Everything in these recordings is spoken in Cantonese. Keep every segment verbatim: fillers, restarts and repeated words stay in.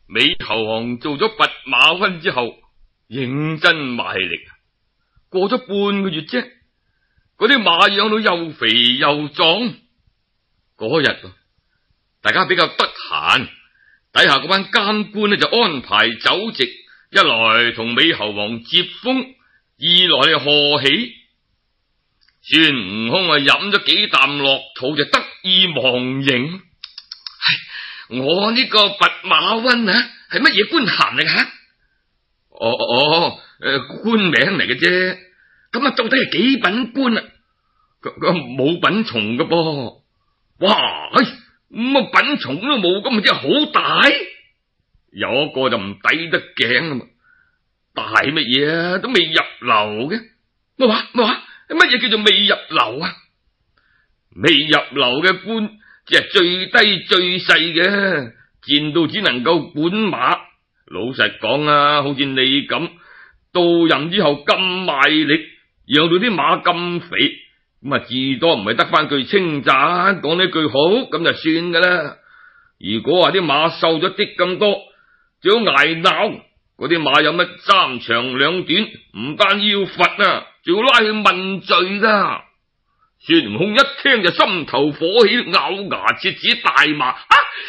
美猴王做咗弼馬溫之後，認真賣力，過咗半個月啫，嗰啲馬養到又肥又壯。嗰日大家比較得閒，底下嗰班監官呢就安排酒席，一來同美猴王接風，二來就賀喜。孫悟空啊飲咗幾啖落肚就得意忘形。我呢個弼馬溫啊係乜嘢官銜嚟噶？哦哦，誒、呃、官名嚟嘅啫。咁啊到底係幾品官啊？佢佢冇品從噶噃。哇，咁、哎、啊品從都冇，咁咪真係好大。有一個就唔抵得頸啊嘛。大乜嘢啊？都未入流嘅。乜話乜話？乜嘢叫做未入流啊？未入流嘅官即係最低最細嘅，見到只能夠管馬。老實講啊，好似你咁到任之後咁賣力，養到啲馬咁肥，咁啊至多唔係得翻句稱讚，講呢句好咁就算噶啦。如果話啲馬瘦咗啲咁多，最好挨鬧。嗰啲馬有乜三長兩短，唔單要罰啊，仲要拉去問罪噶。孫悟空一聽就心頭火起，咬牙切齒大罵：啊！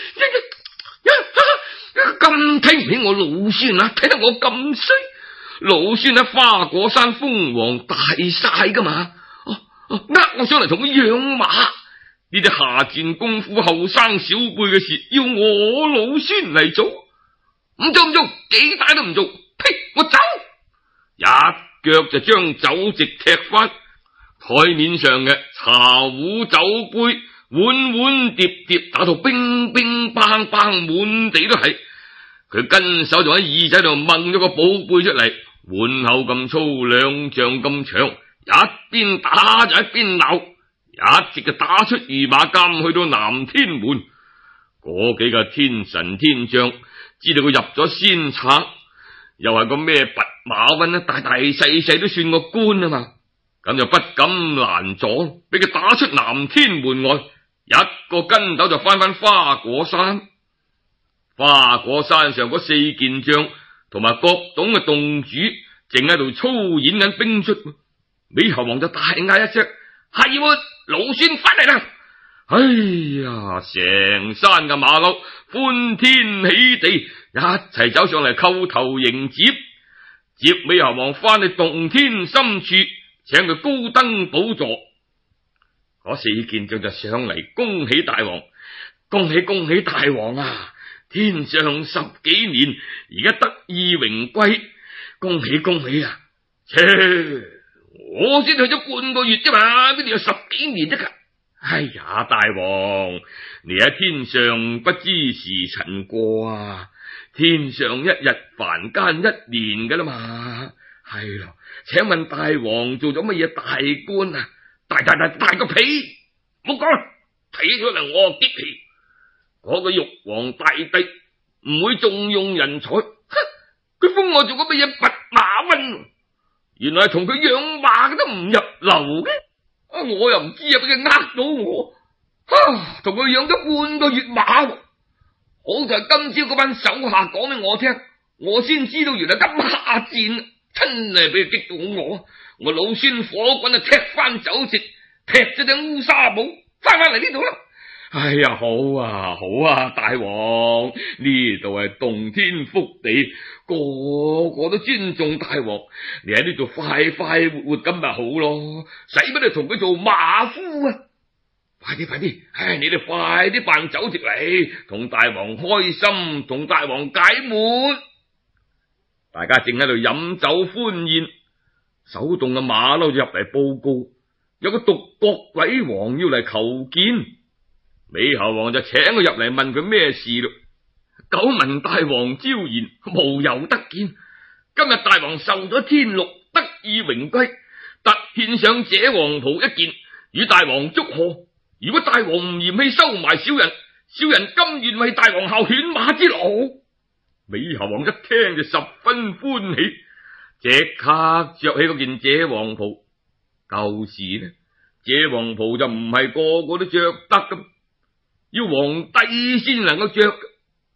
咁睇唔起我老孫啊！睇得我咁衰，老孫喺花果山封王大晒噶嘛？哦哦，呃我上嚟同佢養馬，呢啲下賤功夫後生小輩嘅事，要我老孫嚟做，唔做唔做，幾大都唔做，呸！我走，一腳就將酒席踢翻。台面上嘅茶壺酒杯碗碗碟碟打到乒乒乓乓，滿地都係。佢跟手就喺耳仔度掹咗個寶貝出嚟，碗口咁粗，兩丈咁長，一邊打就一邊鬧，一直就打出御馬監，去到南天門。嗰幾個天神天將知道佢入咗仙賊，又係個咩弼馬溫，大大細細都算個官啊嘛，咁就不敢攔阻，俾佢打出南天門外，一個跟斗就翻返花果山。花果山上嗰四件將同埋各董嘅洞主正喺度操演緊兵出，美猴王就大嗌一聲：係喎，老孫翻嚟啦！哎呀，成山嘅馬騮歡天喜地，一齊走上嚟叩頭迎接，接美猴王翻去洞天深處，請佢高登寶座。嗰四件將就上嚟恭喜大王，恭喜恭喜大王啊！天上十幾年，而家得意榮歸，恭喜恭喜啊！切，我先去咗半個月啫嘛，邊度有十幾年得噶？哎呀，大王，你喺天上不知時辰過啊！天上一日，凡間一年噶啦嘛。係咯，請問大王做咗乜嘢大官啊？大大大大個屁！唔好講啦，睇咗嚟我激氣。嗰個玉皇大帝唔會重用人才，佢封我做咗乜嘢弼馬溫？原來係同佢養馬嘅都唔入流嘅，啊！我又唔知啊，俾佢呃到我，啊！同佢養咗半個月馬，好在今朝嗰班手下講俾我聽，我先知道原來咁下賤，真係俾佢激到我，我老孫火滾啊，踢翻酒席，踢咗隻烏紗帽，翻返嚟呢度啦。哎呀，好啊好啊，大王，呢度係洞天福地，個個都尊重大王，你喺呢度快快活活咁咪好咯，使乜你同佢做馬夫啊？快啲快啲，唉，你哋快啲辦酒席嚟，同大王開心，同大王解悶。大家正喺度飲酒歡宴，手動嘅馬騮就入嚟報告，有個獨角鬼王要嚟求見。美猴王就請佢入嚟問佢咩事咯。久聞大王招賢，無由得見。今日大王受咗天祿，得意榮歸，特獻上這黃袍一件，與大王祝賀。如果大王唔嫌棄收埋小人，小人甘願為大王效犬馬之勞。美猴王一聽就十分歡喜，即刻着起嗰件這黃袍。舊時呢，這黃袍就唔係個個都着得咁，要皇帝先能夠着。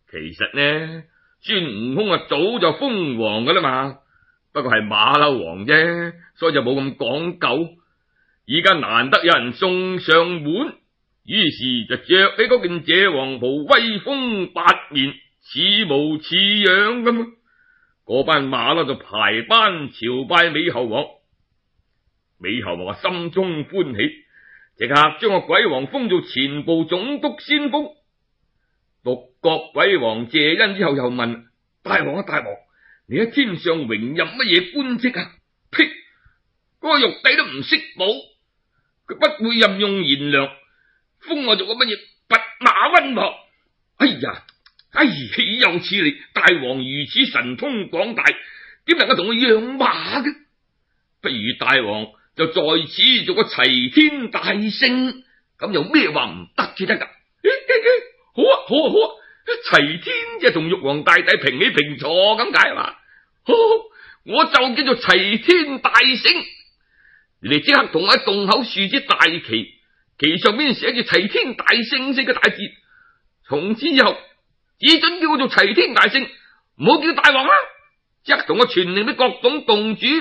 其實呢，孫悟空啊早就封王噶啦嘛，不過係馬騮王啫，所以就冇咁講究。而家難得有人送上門，於是就着起嗰件謝皇袍，威風八面，似模似樣咁。嗰班馬騮就排班朝拜美猴王。美猴王啊心中歡喜，即刻將個鬼王封做前部總督先鋒。獨覺鬼王謝恩之後又問：大王啊大王，你喺天上榮任乜嘢官職啊？呸！嗰、那個玉帝都唔識補，佢不會任用賢良，封我做個乜嘢弼馬溫王？哎呀，哎，豈有此理！大王如此神通廣大，點能夠同我養馬嘅？不如大王就在此做個齊天大聖，咁有咩話唔得至得噶？好啊好啊好啊！齊天就同玉皇大帝平起平坐咁解嘛？好，我就叫做齊天大聖。你哋即刻同我喺洞口豎支大旗，旗上邊寫住齊天大聖四個大字，從此以後只准叫我做齊天大聖，唔好叫大王啦。即刻同我傳令俾各種洞主，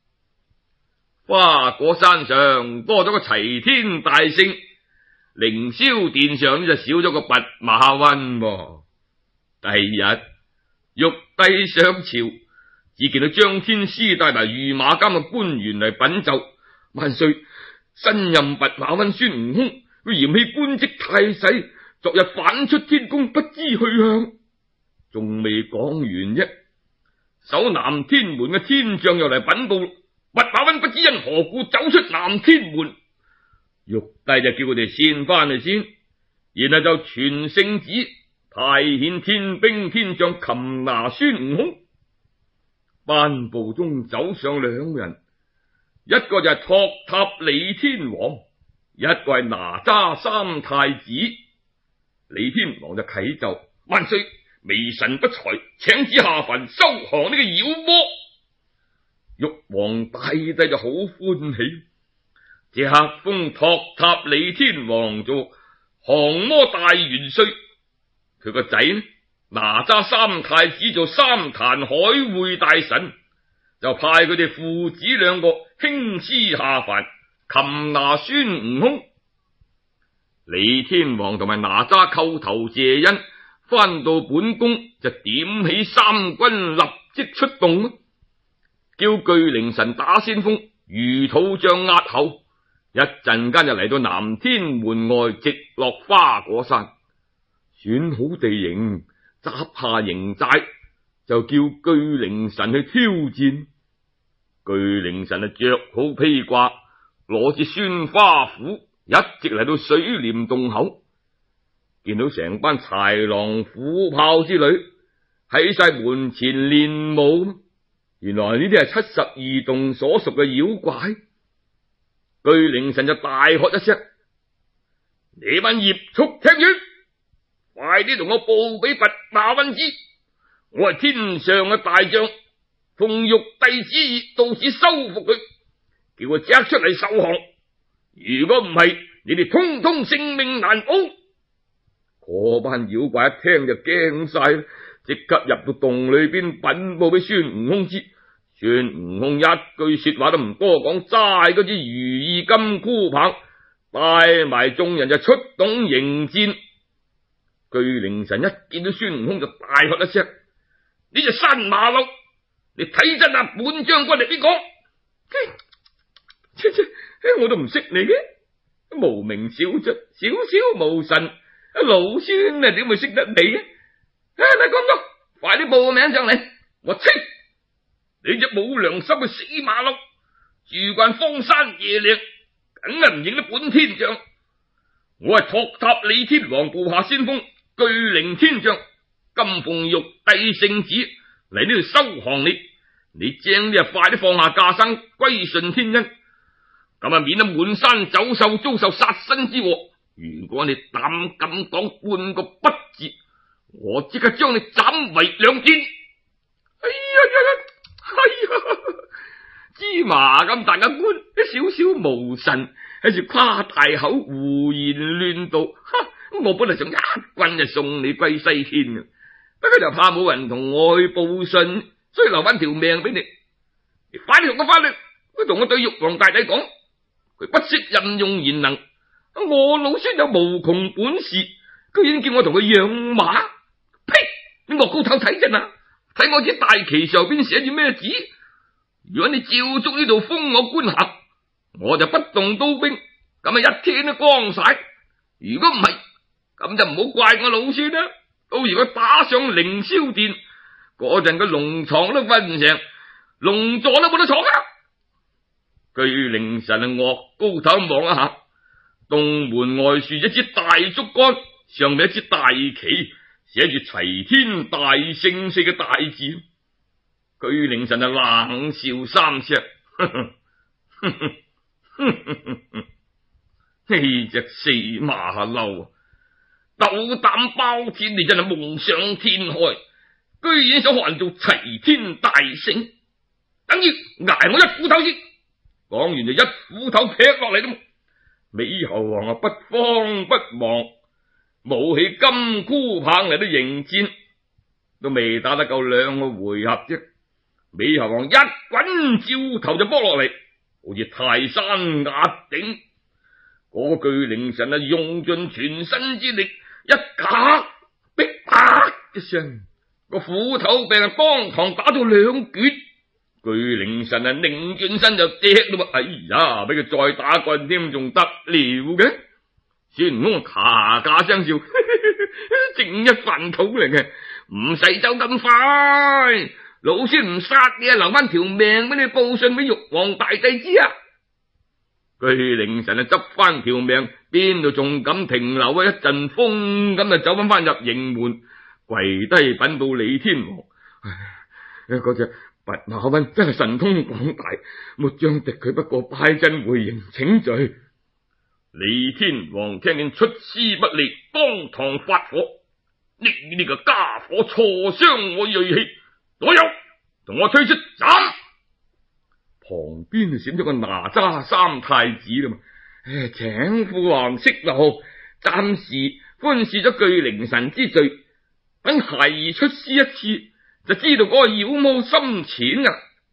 花果山上多咗個齊天大聖，凌霄殿上就少咗個弼馬溫。第二日玉帝上朝，只見到張天師帶埋御馬監嘅官員嚟稟奏：萬歲，新任弼馬溫孫悟空，佢嫌棄官職太細，昨日反出天宮，不知去向。仲未講完啫，守南天門嘅天將又嚟稟報：弼馬溫不知因何故走出南天門。玉帝就叫佢哋先翻嚟先，然後就傳聖旨，派遣天兵天將擒拿孫悟空。班部中走上兩人，一個就係托塔李天王，一個係哪吒三太子。李天王就啟奏：萬歲，微臣不才，請旨下凡收降呢個妖魔。玉皇大帝就好歡喜，即刻封托塔李天王做降魔大元帥，佢個仔呢，哪吒三太子做三壇海會大臣，就派佢哋父子兩個輕師下凡擒拿孫悟空。李天王同埋哪吒叩頭謝恩，翻到本宮就點起三軍，立即出動，叫巨靈神打先鋒，魚肚將壓後。一陣間就嚟到南天門外，直落花果山，選好地形，紮下營寨，就叫巨靈神去挑戰。巨靈神啊，着好披掛，攞住宣花斧，一直嚟到水簾洞口，見到成班豺狼虎豹之類喺晒門前練武。原來呢啲係七十二洞所屬嘅妖怪。巨靈神就大喝一聲：你班孽畜聽住，快啲同我報俾弼馬溫知，我係天上嘅大將，奉玉帝旨意到此收服佢，叫佢即刻出嚟受降。如果唔係，你哋通通性命難保。嗰班妖怪一聽就驚晒，即刻入到洞裏邊稟報俾孫悟空知。孫悟空一句說話都唔多講，揸嗰支如意金箍棒，帶埋眾人就出動迎戰。巨靈神一見到孫悟空就大喝一聲：呢隻山馬騮，你睇真啊！本將軍係邊個？切切，我都唔識你嘅，無名小卒，小小無神，老孫啊點會識得你啊？啊，你講咗，快啲報個名上嚟，我切！你隻冇良心嘅死馬騮，住慣荒山野嶺，梗係唔認得本天將。我係托塔李天王部下先鋒巨靈天將，今奉玉帝聖旨嚟呢度收降你。你正啲啊，快啲放下架生，歸順天恩，咁啊免得滿山走獸遭受殺身之禍。如果你膽敢講半個不字，我即刻將你斬為兩件。哎呀呀呀！哎呀，芝麻咁大嘅官，少少無神，喺住誇大口胡言亂道。哈！我本嚟想一棍就送你歸西天嘅， 不過就怕冇人同我去報信，所以留翻條命俾你。你快啲同我翻去，佢同我對玉皇大帝講，佢不識任用賢能，我老孫有無窮本事，居然叫我同佢養馬。呸！你莫高頭睇真啊！睇我支大旗上邊寫住咩字？如果你照足呢度封我官銜，我就不動刀兵，咁啊一天都光晒。如果唔係，咁就唔好怪我老孫啦。到如果打上凌霄殿嗰陣，個龍床都瞓唔成，龍座都冇得坐噶。巨靈神啊，惡高頭望一下，東門外豎一支大竹竿，上面一支大旗，寫住齊天大聖四個大字。巨靈神啊，冷笑三聲，呢隻死馬騮啊，斗膽包天，你真係夢想天開，居然想學人做齊天大聖，等於挨我一斧頭先。講完就一斧頭劈落嚟啦。美猴王啊，不慌不忙，舞起金箍棒嚟都迎戰，都未打得夠兩個回合啫。美猴王一滾照頭就剝落嚟，好似泰山壓頂。嗰個巨靈神啊，用盡全身之力，一夾逼啪一聲，個斧頭柄啊當堂打到兩橛。巨靈神啊，擰轉身就跌啦！哎呀，俾佢再打棍添，仲得了嘅？孫悟空咔咔聲笑，正一飯肚嚟嘅，唔使走咁快，老孫唔殺你啊，留翻條命俾你報信俾玉皇大帝知啊！巨靈神啊，執翻條命，邊度仲敢停留啊？一陣風咁啊，走翻翻入營門，跪低稟報李天王。唉，嗰隻弼馬溫真係神通廣大，末將敵佢不過，拜真回營請罪。李天王聽見出師不利，當堂發火：你呢個家伙挫傷我銳氣，左右同我推出斬！旁邊就閃咗個哪吒三太子啦嘛，唉，請父皇息怒，暫時寬恕咗巨靈神之罪，等孩兒出師一次，就知道嗰個妖魔深淺啊！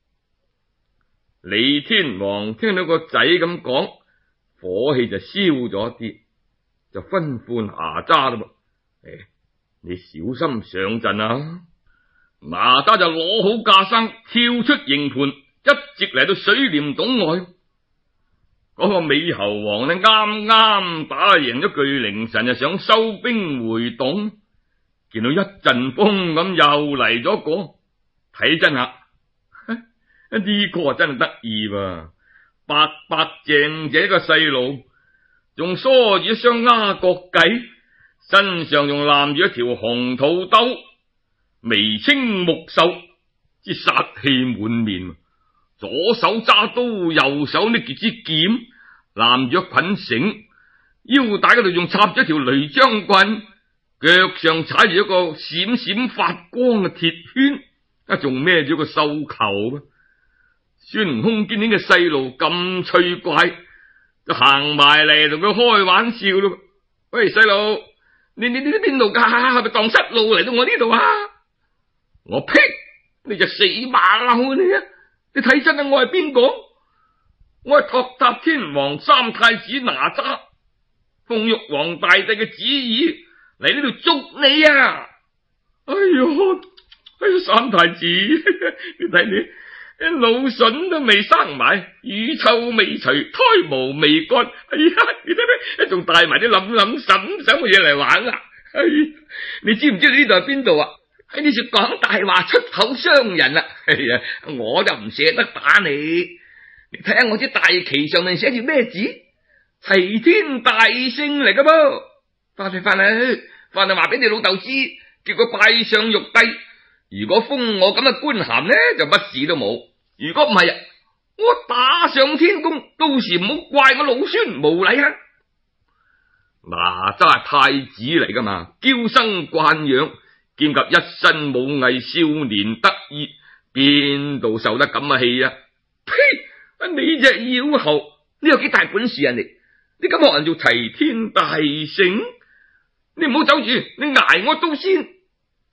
李天王聽到個仔咁講，火氣就消咗啲，就吩咐哪吒啦噃，誒，你小心上陣啊！哪吒就攞好架生，跳出營盤，一直嚟到水簾洞外。嗰個美猴王呢，啱啱打贏咗巨靈神，就想收兵回洞，見到一陣風咁又嚟咗個，睇真下，呢個真係得意噃，白白淨淨個細路，仲梳住一雙鴉角髻，身上仲攬住一條紅肚兜，眉清目秀，之殺氣滿面。左手揸刀，右手拎住支劍，攬住一捆繩，腰帶嗰度仲插咗條雷將棍，腳上踩住一個閃閃發光嘅鐵圈，啊，仲孭住個繡球。孫悟空見呢個細路咁趣怪，就行埋嚟同佢開玩笑咯。喂，細路，你你你喺邊度噶？係咪蕩失路嚟到我呢度啊？我呸！你隻死馬騮你啊！你睇真啊，我係邊個？我係托塔天王三太子哪吒，奉玉皇大帝嘅旨意嚟呢度捉你啊！哎喲，哎呀，三太子，你睇你。老筍都未生埋，乳臭未除，胎毛未乾，哎呀，你睇睇，仲帶埋啲冧冧嬸嬸嘅嘢嚟玩啊！哎，你知唔知你呢度係邊度啊？喺呢處講大話，出口傷人啊！哎呀，我就唔捨得打你。你睇下我支大旗上面寫住咩字？齊天大聖嚟噶噃！翻去翻去，翻去話俾你老豆知，叫佢拜上玉帝。如果封我咁嘅官銜呢，就乜事都冇；如果唔係啊，我打上天宮，到時唔好怪我老孫無禮啊！哪吒係太子嚟噶嘛，嬌生慣養，兼及一身武藝，少年得意，邊度受得咁嘅氣啊？呸！你隻妖猴，你有幾大本事啊你？你咁學人做齊天大聖，你唔好走住，你挨我刀先。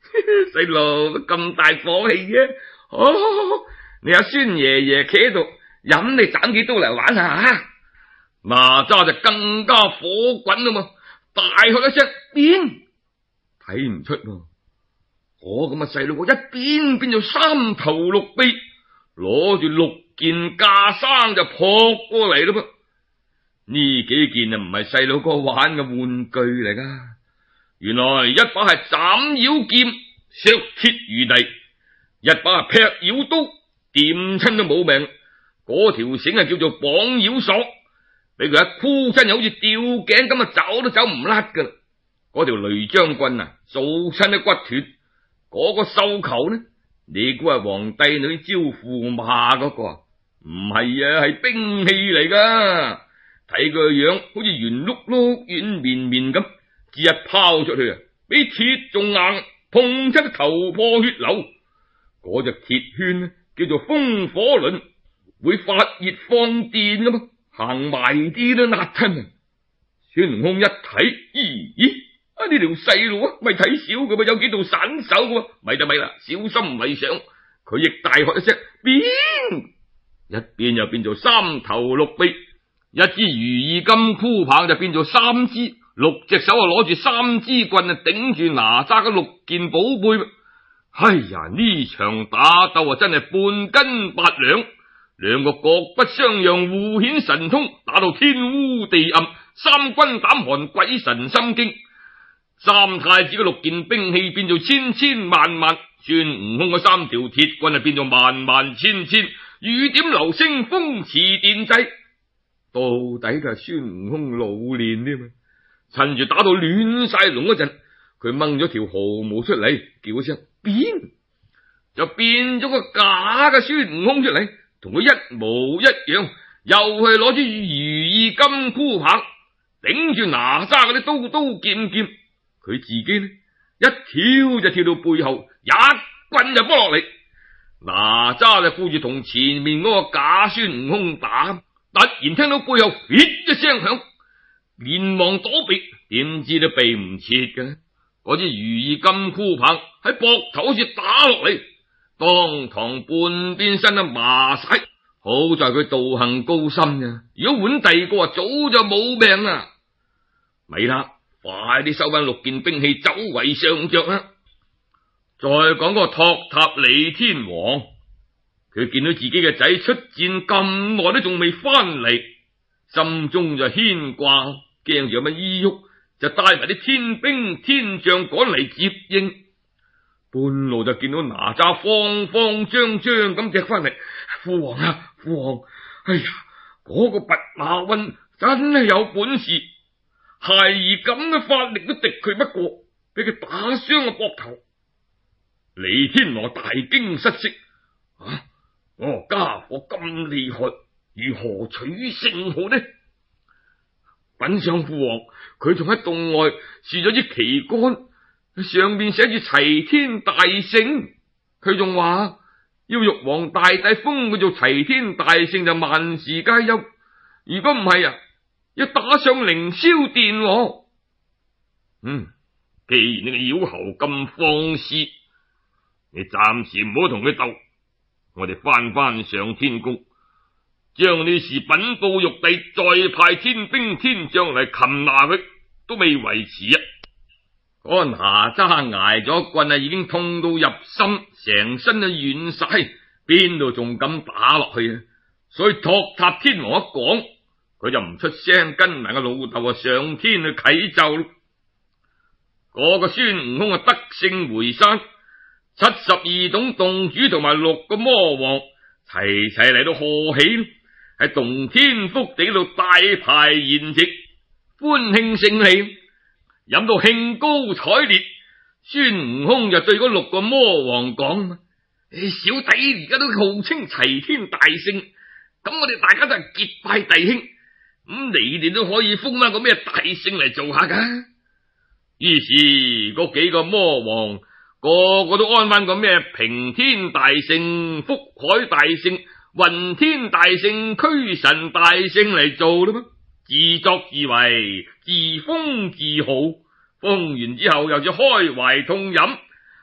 細路咁大火氣嘅，好好好，你阿孫爺爺企喺度，飲你斬幾刀嚟玩下吓。哪吒就更加火滾啦嘛，大喝一聲變，睇唔出喎。我咁嘅細路，我一變變咗三頭六臂，攞住六件架生就撲過嚟咯噃。呢幾件啊唔係細路哥玩嘅玩具嚟噶，原來一把係斬妖劍，削鐵如泥；一把係劈妖刀，掂親都冇命。嗰條繩係叫做綁妖索，俾佢一箍親，又好似吊頸咁啊，走都走唔甩噶啦。嗰條雷將軍啊，掃親啲骨斷。嗰個繡球呢？你估係皇帝女招駙馬嗰個啊？唔係啊，係兵器嚟噶。睇佢個樣好似圓碌碌、軟綿綿咁，只一拋出去啊，比鐵仲硬，碰出頭破血流。嗰隻鐵圈呢，叫做風火輪，會發熱放電噶嘛，行埋啲都辣親啊！孫悟空一睇，咦咦，啊呢條細路啊，咪睇少噶嘛，有幾道散手噶，咪就咪啦，小心為上。佢亦大喝一聲變，一變又變做三頭六臂。一支如意金箍棒就變做三支，六隻手啊攞住三支棍啊頂住哪吒嘅六件寶貝。哎呀，呢場打鬥啊真係半斤八兩，兩個各不相讓，互顯神通，打到天烏地暗，三軍膽寒，鬼神心驚。三太子嘅六件兵器變做千千萬萬，孫悟空嘅三條鐵棍啊變做萬萬千千，雨點流星，風馳電掣。到底就係孫悟空老練添嘛？趁住打到亂晒龍嗰陣，佢掹咗條毫毛出嚟，叫一聲變，就變咗個假嘅孫悟空出嚟，同佢一模一樣，又係攞住如意金箍棒頂住哪吒嗰啲刀刀劍劍，佢自己呢一跳就跳到背後，一棍就剝落嚟。哪吒就顧住同前面嗰個假孫悟空打。突然聽到背後咦一聲響，連忙躲避，點知都避唔切嘅。嗰支如意金箍棒喺膊頭好似打落嚟，當堂半邊身都麻晒。好在佢道行高深呀，如果換第二個啊，早就冇命啦。咪啦，快啲收翻六件兵器，走為上着啦。再講嗰個托塔李天王。佢見到自己嘅仔出戰咁耐都仲未翻嚟，心中就牽掛，驚住有乜依喐，就帶埋啲天兵天將趕嚟接應。半路就見到哪吒慌慌張張咁踢翻嚟，父王啊，父王！哎呀，嗰個弼馬溫真係有本事，孩兒咁嘅法力都敵佢不過，俾佢打傷個膊頭。李天王大驚失色，啊！哦，家伙咁厲害，如何取勝好呢？稟上父王，佢仲喺洞外豎咗支旗杆，上面寫住齊天大聖。佢仲話要玉皇大帝封佢做齊天大聖就萬事皆休。如果唔係啊，要打上凌霄殿。嗯，既然你個妖猴咁放肆，你暫時唔好同佢鬥。我哋翻翻上天宮，將呢事稟報玉帝，再派天兵天將嚟擒拿佢，都未為遲啊！嗰哪吒挨咗棍啊，已經痛到入心，成身都軟晒，邊度仲敢打落去啊？所以托塔天王一講，佢就唔出聲，跟埋個老豆啊上天去啟奏。嗰、那個孫悟空啊得勝回山。七十二洞洞主同埋六個魔王齊齊嚟到賀喜，喺洞天福地度大排筵席，歡慶勝利，飲到興高采烈。孫悟空就對嗰六個魔王講：小弟而家都號稱齊天大聖，咁我哋大家都係結拜弟兄，咁你哋都可以封翻個咩大聖嚟做下噶。於是嗰幾個魔王個個都安翻個咩平天大聖、福海大聖、雲天大聖、驅神大聖嚟做啦嘛，自作自為，自封自豪。封完之後又要開懷痛飲，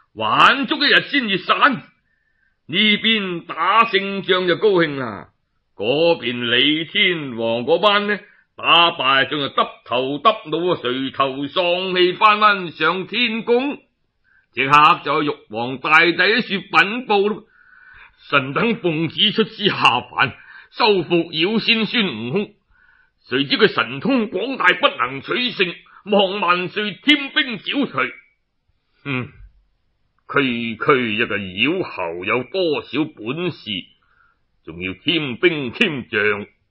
玩足一日先至散。呢邊打勝仗就高興啦，嗰邊李天王嗰班呢，打敗仗就耷頭耷腦啊，垂頭喪氣翻返上天宮，即刻就玉皇大帝喺處稟報咯。臣等奉旨出師下凡，收復妖仙孫悟空，誰知佢神通廣大，不能取勝，望萬歲添兵剿除。嗯。區區一個妖猴有多少本事，仲要添兵添將？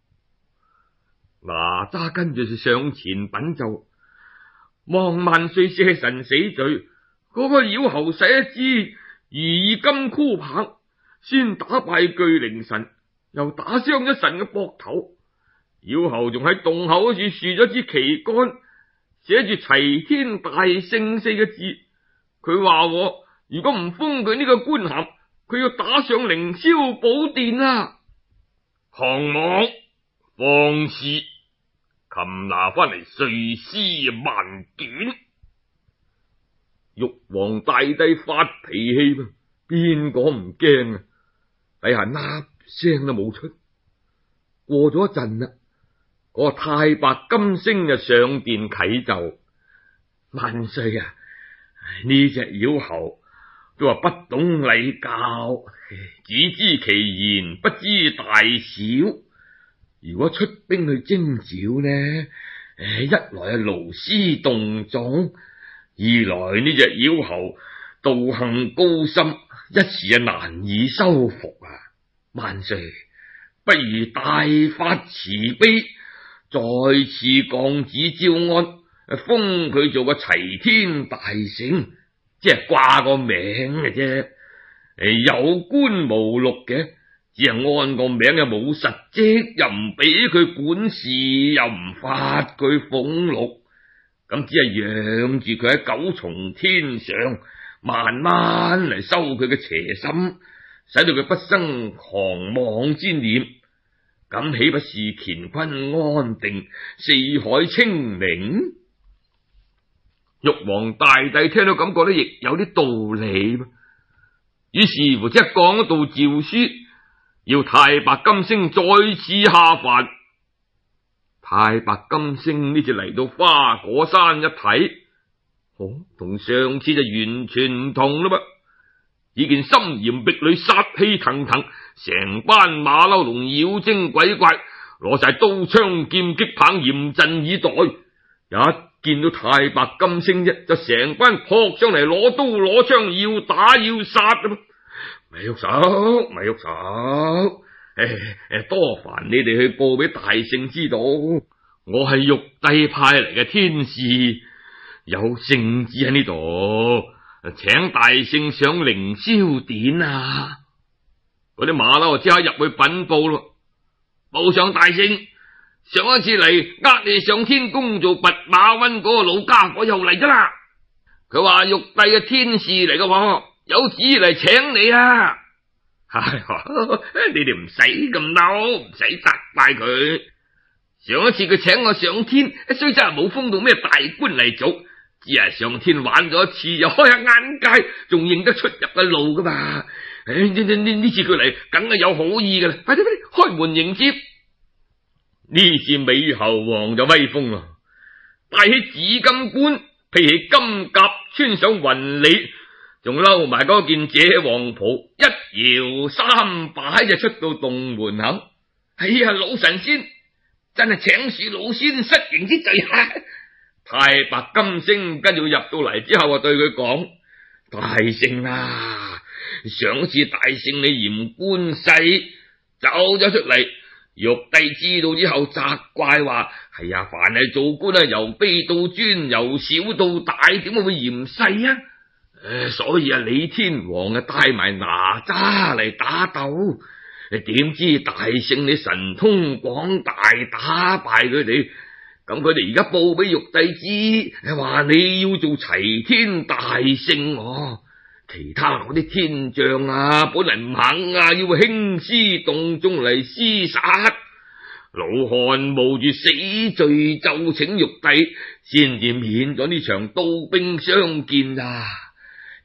哪吒跟住就上前稟奏，望萬歲赦臣死罪。嗰、那個妖猴使一支如金箍棒，先打敗巨靈神，又打傷咗神嘅膊頭。妖猴仲喺洞口嗰處豎咗支旗杆，寫住齊天大聖四個字。佢話我如果唔封佢呢個官銜，佢要打上凌霄寶殿啊！降王放肆，擒拿翻嚟碎屍萬段。玉皇大帝發脾氣嘛，邊個唔驚啊？底下粒聲都冇出。過咗一陣啦，嗰、那個太白金星就上殿啟奏：萬歲啊！呢隻妖猴都話不懂禮教，只知其言，不知大小。如果出兵去征剿呢，一來係勞師動眾，二來呢隻妖猴道行高深，一時啊難以收服啊！萬歲，不如大發慈悲，再次降旨招安，封佢做個齊天大聖，即係掛個名嘅啫。誒，有官無祿嘅，只係按個名又冇實職，又唔俾佢管事，又唔發佢俸祿，咁只係養住佢喺九重天上，慢慢嚟收佢嘅邪心，使到佢不生狂妄之念。咁豈不是乾坤安定，四海清明？玉皇大帝聽到感覺咧，亦有啲道理。於是乎即係降一道詔書，要太白金星再次下凡。太白金星呢次嚟到花果山一睇，哦，同上次就完全唔同啦噃。只見森嚴壁壘，殺氣騰騰，成班馬騮同妖精鬼怪攞晒刀槍劍戟棒嚴陣以待。一見到太白金星啫，就成班撲上嚟攞刀攞槍，要打要殺啊！咪喐手，咪喐手！誒誒，多煩你哋去報俾大聖知道，我係玉帝派嚟嘅天使，有聖旨喺呢度，請大聖上凌霄殿啊！嗰啲馬騮即刻入去稟報咯，報上大聖。上一次嚟呃你上天宮做弼馬溫嗰個老家伙又嚟咗啦，佢話玉帝嘅天使嚟嘅，有旨嚟請你啊！唉，你哋唔使咁嬲，唔使責怪佢。上一次佢請我上天，雖則係冇封到咩大官嚟做，只係上天玩咗一次，又開下眼界，仲認得出入嘅路噶嘛。唉，呢呢呢呢次佢嚟，梗係有好意噶啦，快啲快啲開門迎接。呢次美猴王就威風啦，戴起紫金冠，披起金甲，穿上雲履，仲摟埋嗰件謝王袍，一搖三擺就出到洞門口。哎呀，老神仙真係請恕老仙失迎之罪啊！太白金星跟住入到嚟之後啊，對佢講：大聖啊，上次大聖你嫌官細，走咗出嚟。玉帝知道之後責怪話：係啊，凡係做官啊，由卑到尊，由小到大，點會會嫌細啊？誒，所以啊，李天王啊帶埋哪吒嚟打鬥，點知大聖你神通廣大，打敗佢哋，咁佢哋而家報俾玉帝知，話你要做齊天大聖哦。其他嗰啲天將啊，本嚟唔肯啊，要興師動眾嚟廝殺。老漢冒住死罪奏請玉帝，先至免咗呢場刀兵相見啊！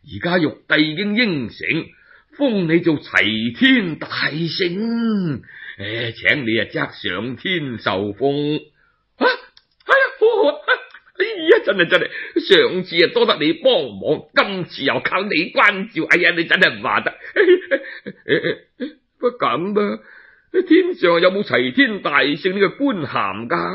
而家玉帝已經應承，封你做齊天大聖，誒，請你啊即刻上天受封。啊，哎呀，好好，哎呀，真係真係，上次啊多得你幫忙，今次又靠你關照，哎呀，你真係唔話得。不咁啊，天上有冇齊天大聖呢個官銜噶？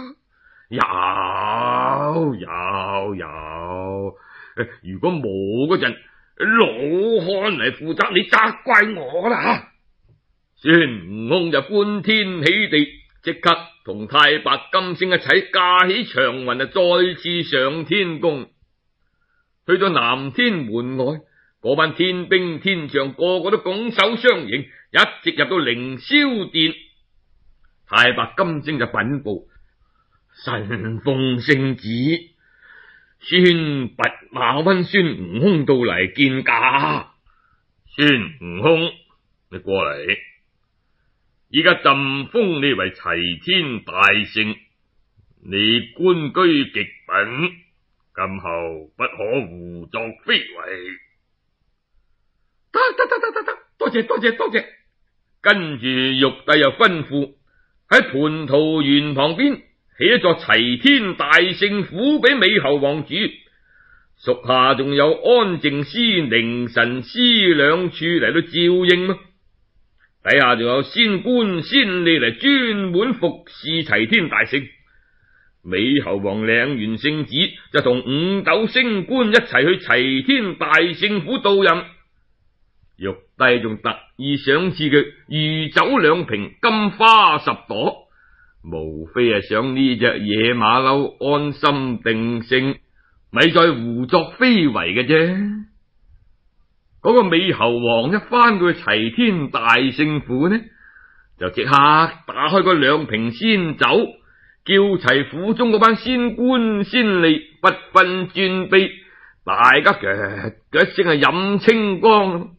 有有有，如果冇嗰陣，老漢嚟負責，你責怪我啦吓！孫悟空就歡天喜地，即刻同太白金星一齊駕起長雲啊，再次上天宮。去到南天門外，嗰班天兵天將個個都拱手相迎，一直入到凌霄殿。太白金星就稟報：神奉聖旨，宣拔馬溫孫悟空到嚟見駕。孫悟空，你過嚟，依家朕封你為齊天大聖，你官居極品，今後不可胡作非為。得得得得得得，多謝多謝多謝。跟住玉帝又吩咐喺蟠桃園旁邊起一座齊天大聖府俾美猴王住，屬下仲有安靜司、寧神司兩處嚟到照應咯。底下仲有仙官仙吏嚟專門服侍齊天大聖。美猴王領完聖旨，就同五斗星官一齊去齊天大聖府到任。玉帝仲特意賞賜佢御酒兩瓶，金花十朵，無非係想呢隻野馬騮安心定性，咪再胡作非為嘅啫。嗰個美猴王一翻到去齊天大聖府呢，就即刻打開嗰兩瓶仙酒，叫齊府中嗰班仙官仙吏不分尊卑，大家嘅嘅聲係飲清光。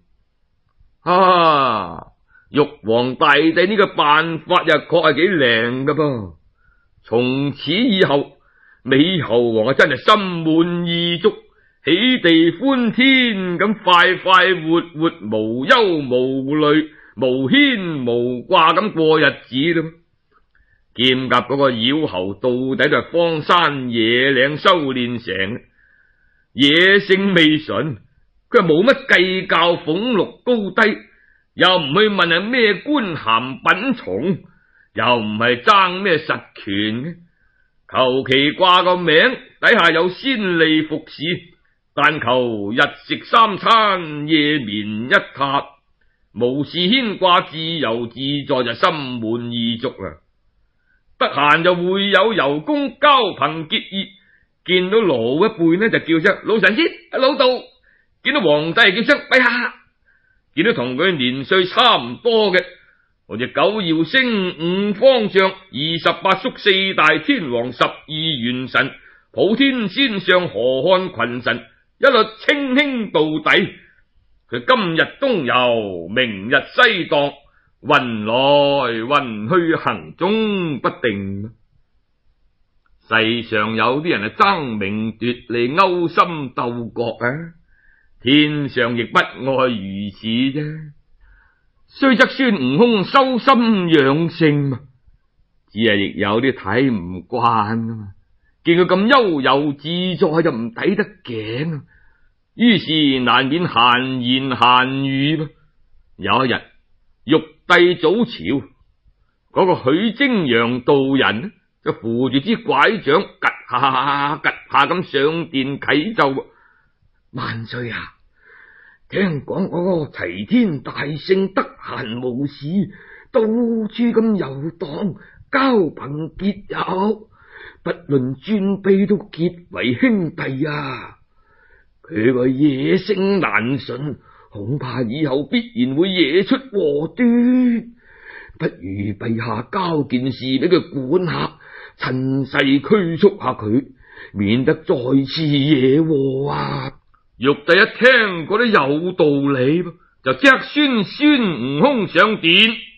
啊！玉皇大帝呢個辦法又確係幾靈噶噃。從此以後，美猴王啊真係心滿意足，喜地歡天咁快快活活，無憂無慮，無牽無掛咁過日子咯。劍甲嗰個妖猴到底都係荒山野嶺修煉成，野性未純。佢係冇乜計較俸祿高低，又唔去問係咩官銜品從，又唔係爭咩實權嘅，求其掛個名，底下有仙吏服侍，但求日食三餐，夜眠一榻，無事牽掛，自由自在，就心滿意足啦。得閒就會有游工交朋結義，見到老一輩呢就叫聲老神仙、老道。見到皇帝叫聲陛下，見到同佢年歲差唔多嘅，好似九曜星、五方丈、二十八宿、四大天王、十二元神、普天仙上、河漢群神，一律稱兄道弟。佢今日東遊，明日西蕩，雲來雲去，行蹤不定。世上有啲人係爭名奪利、勾心鬥角啊，天上亦不外如此啫。雖則孫悟空修心養性嘛，只係亦有啲睇唔慣啊嘛。見佢咁悠游自在就唔抵得頸，於是難免閒言閒語嘛。有一日，玉帝早朝，嗰、那個許精陽道人就扶住支拐杖，趷下趷下咁上殿啟奏。萬歲啊！聽講嗰個齊天大聖得閒無事，到處咁遊蕩，交朋結友，不論尊卑都結為兄弟啊！佢個野性難馴，恐怕以後必然會惹出禍端。不如陛下交件事俾佢管下，趁勢驅促下佢，免得再次惹禍啊！玉帝一聽覺得有道理，就即刻宣孫悟空上殿。